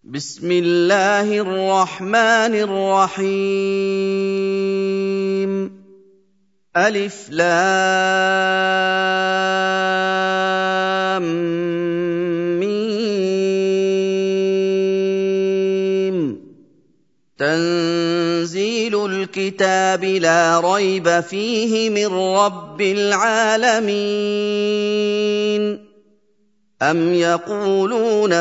بسم الله الرحمن الرحيم ألف لام ميم تنزيل الكتاب لا ريب فيه من رب العالمين أم يقولون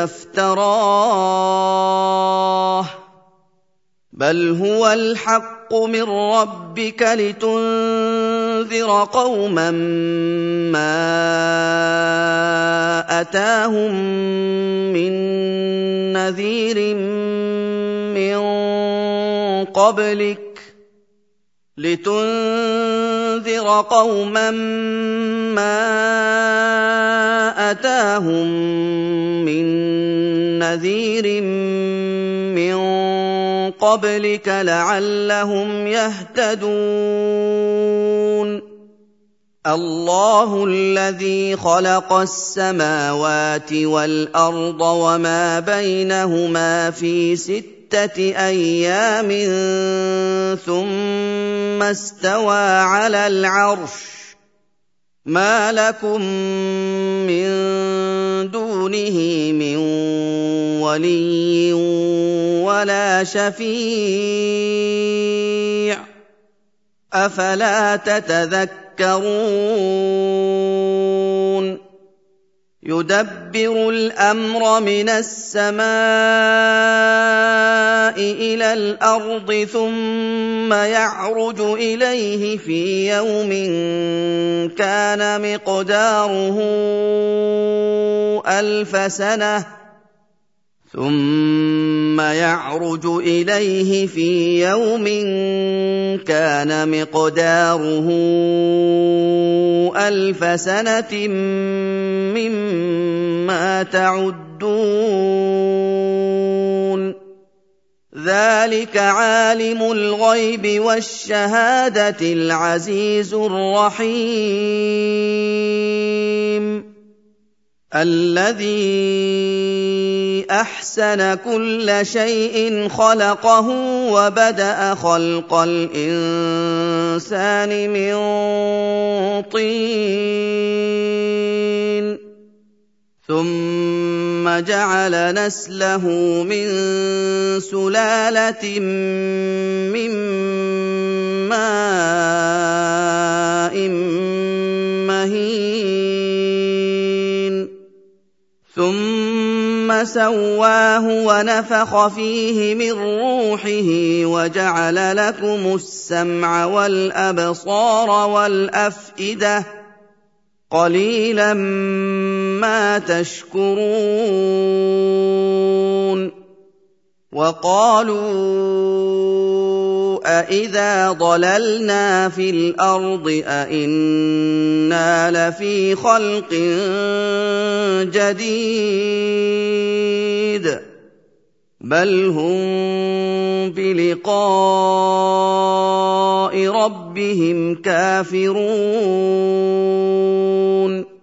افتراه بل هو الحق من ربك لتنذر قوما ما أتاهم من نذير من قبلك أتاهم من نذير من قبلك لعلهم يهتدون الله الذي خلق السماوات والأرض وما بينهما في 6 أيام ثم استوى على العرش ما لكم من دونه من ولي ولا شفيع أفلا تتذكرون يدبر الأمر من السماء إلى الأرض ثم يعرج إليه في يوم كان مقداره 1000 سنة ثم يعرج إليه في يوم كان مقداره 1000 سنة مما تعدون ذلك عالم الغيب والشهادة العزيز الرحيم الذي أحسن كل شيء خلقه وبدأ خلق الإنسان من طين ثم جعل نسله من سلالة من ماء مهين ثم سواه ونفخ فيه من روحه وجعل لكم السمع والأبصار والأفئدة قليلا ما تشكرون وقالوا أإذا ضللنا في الأرض أإنا لفي خلق جديد بل هم بلقاء ربهم كافرون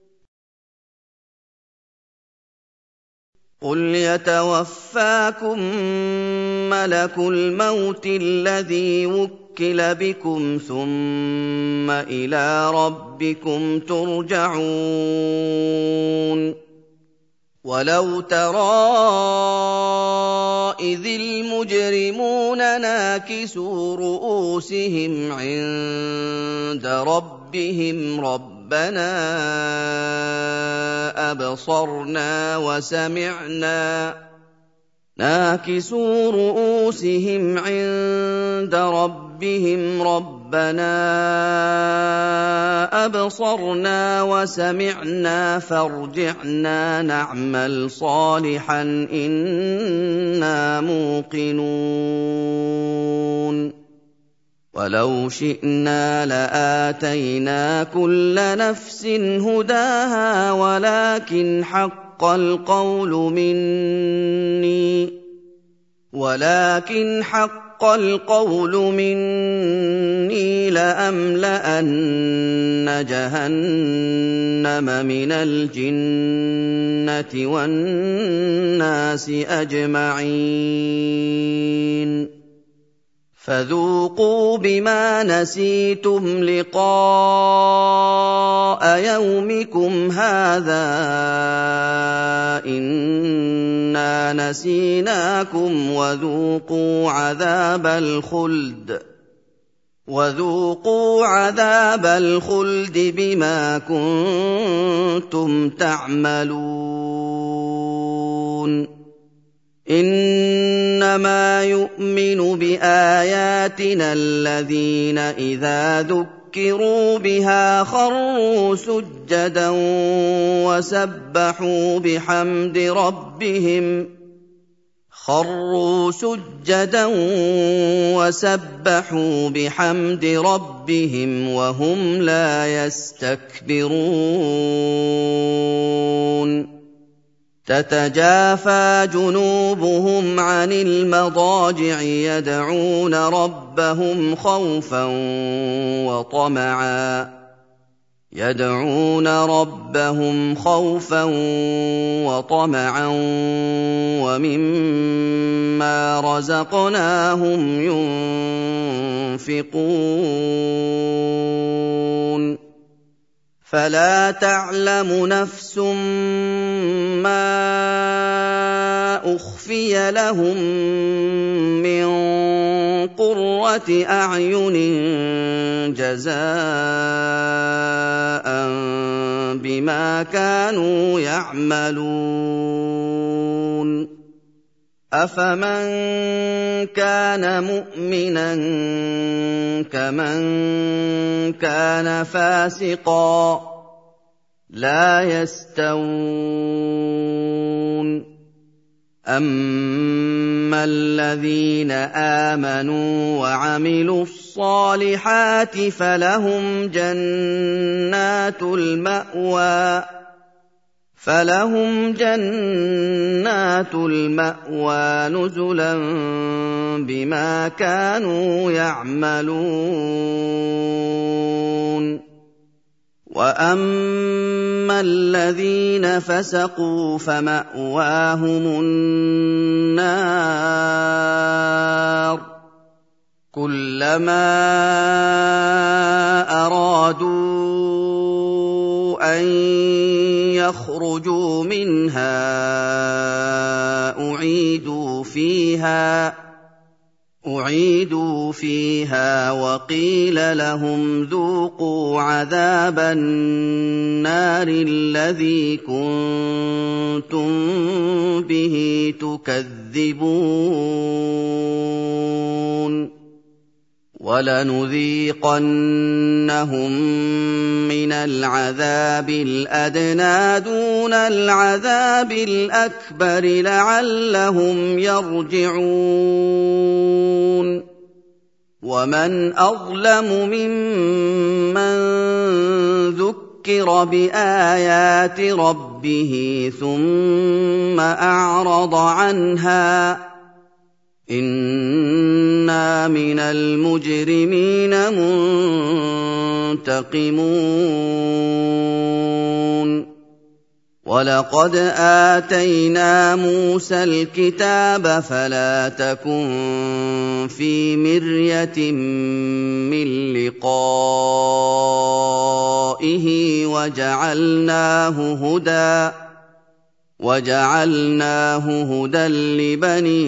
قل يتوفاكم ملك الموت الذي وكل بكم ثم إلى ربكم ترجعون ولو ترى إذ المجرمون ناكسوا رؤوسهم عند ربهم ربنا أبصرنا وسمعنا ناكسوا رؤوسهم عند ربهم ربنا أبصرنا وسمعنا فارجعنا نعمل صالحا إنا موقنون ولو شئنا لآتينا كل نفس هداها ولكن حق القول حق القول مني لأملأن جهنم من الجنة والناس أجمعين فذوقوا بما نسيتم لقاء يومكم هذا إنا نسيناكم وذوقوا عذاب الخلد بما كنتم تعملون إنما يؤمن بآياتنا الذين إذا ذكروا بها خروا سجدا وسبحوا بحمد ربهم وهم لا يستكبرون تتجافى جنوبهم عن المضاجع يدعون ربهم خوفا وطمعا ومما رزقناهم ينفقون فلا تعلم نفس ما أخفي لهم من قرة أعين جزاء بما كانوا يعملون أفمن كان مؤمنا كمن كان فاسقا لا يستوون أما الذين آمنوا وعملوا الصالحات فلهم جنات المأوى نزلا بما كانوا يعملون وأما الذين فسقوا فمأواهم النار كلما أرادوا أن يخرجوا منها أعيدوا فيها وقيل لهم ذوقوا عذاب النار الذي كنتم به تكذبون وَلَنُذِيقَنَّهُم مِّنَ الْعَذَابِ الْأَدْنَىٰ دُونَ الْعَذَابِ الْأَكْبَرِ لَعَلَّهُمْ يَرْجِعُونَ وَمَنْ أَظْلَمُ مِمَّن ذُكِّرَ بِآيَاتِ رَبِّهِ ثُمَّ أَعْرَضَ عَنْهَا إِنَّا مِنَ الْمُجْرِمِينَ مُنتَقِمُونَ وَلَقَدْ آتَيْنَا مُوسَى الْكِتَابَ فَلَا تَكُن فِي مِرْيَةٍ مِّن لِّقَائِهِ وَجَعَلْنَاهُ هُدًى لِّبَنِي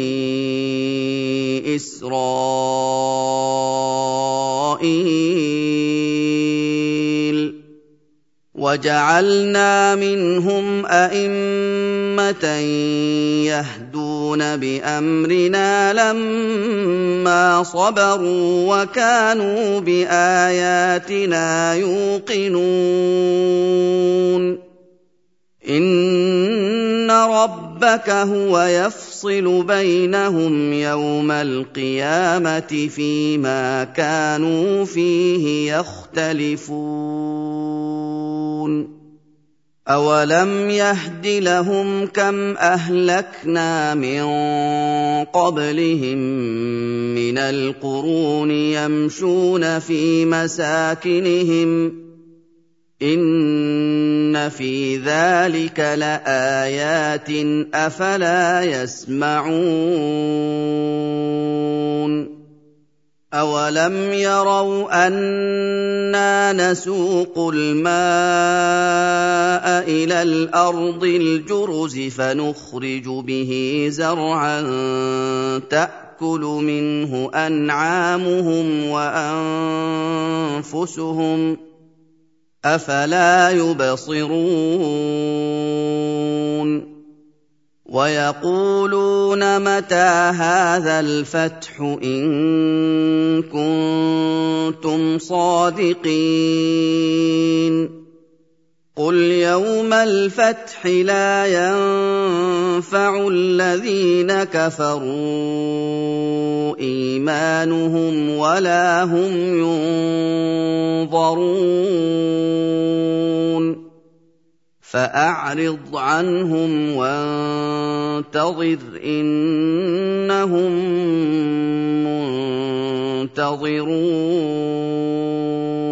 إِسْرَائِيلَ وَجَعَلْنَا مِنْهُمْ أَئِمَّةً يَهْدُونَ بِأَمْرِنَا لَمَّا صَبَرُوا وَكَانُوا بِآيَاتِنَا يُوقِنُونَ إِنَّ رَبَّكَ هُوَ يَفْصِلُ بَيْنَهُمْ يَوْمَ الْقِيَامَةِ فِيمَا كَانُوا فِيهِ يَخْتَلِفُونَ أَوَلَمْ يَهْدِ لَهُمْ كَمْ أَهْلَكْنَا مِن قَبْلِهِم مِّنَ الْقُرُونِ يَمْشُونَ فِي مَسَاكِنِهِمْ ۗ إِنَّ فِي ذَٰلِكَ لَآيَاتٍ ۖ أَفَلَا يَسْمَعُونَ أَوَلَمْ يَرَوْا أَنَّا نَسُوقُ الْمَاءَ إِلَى الْأَرْضِ الْجُرُزِ فَنُخْرِجُ بِهِ زَرْعًا تَأْكُلُ مِنْهُ أَنْعَامُهُمْ وَأَنفُسُهُمْ ۖ أَفَلَا يُبْصِرُونَ وَيَقُولُونَ مَتَىٰ هَٰذَا الْفَتْحُ إِن كُنتُمْ صَادِقِينَ قُلْ يَوْمَ الْفَتْحِ لَا يَنفَعُ الَّذِينَ كَفَرُوا إِيمَانُهُمْ وَلَا هُمْ يُنظَرُونَ فَأَعْرِضْ عَنْهُمْ وَانتَظِرْ إِنَّهُم مُّنتَظِرُونَ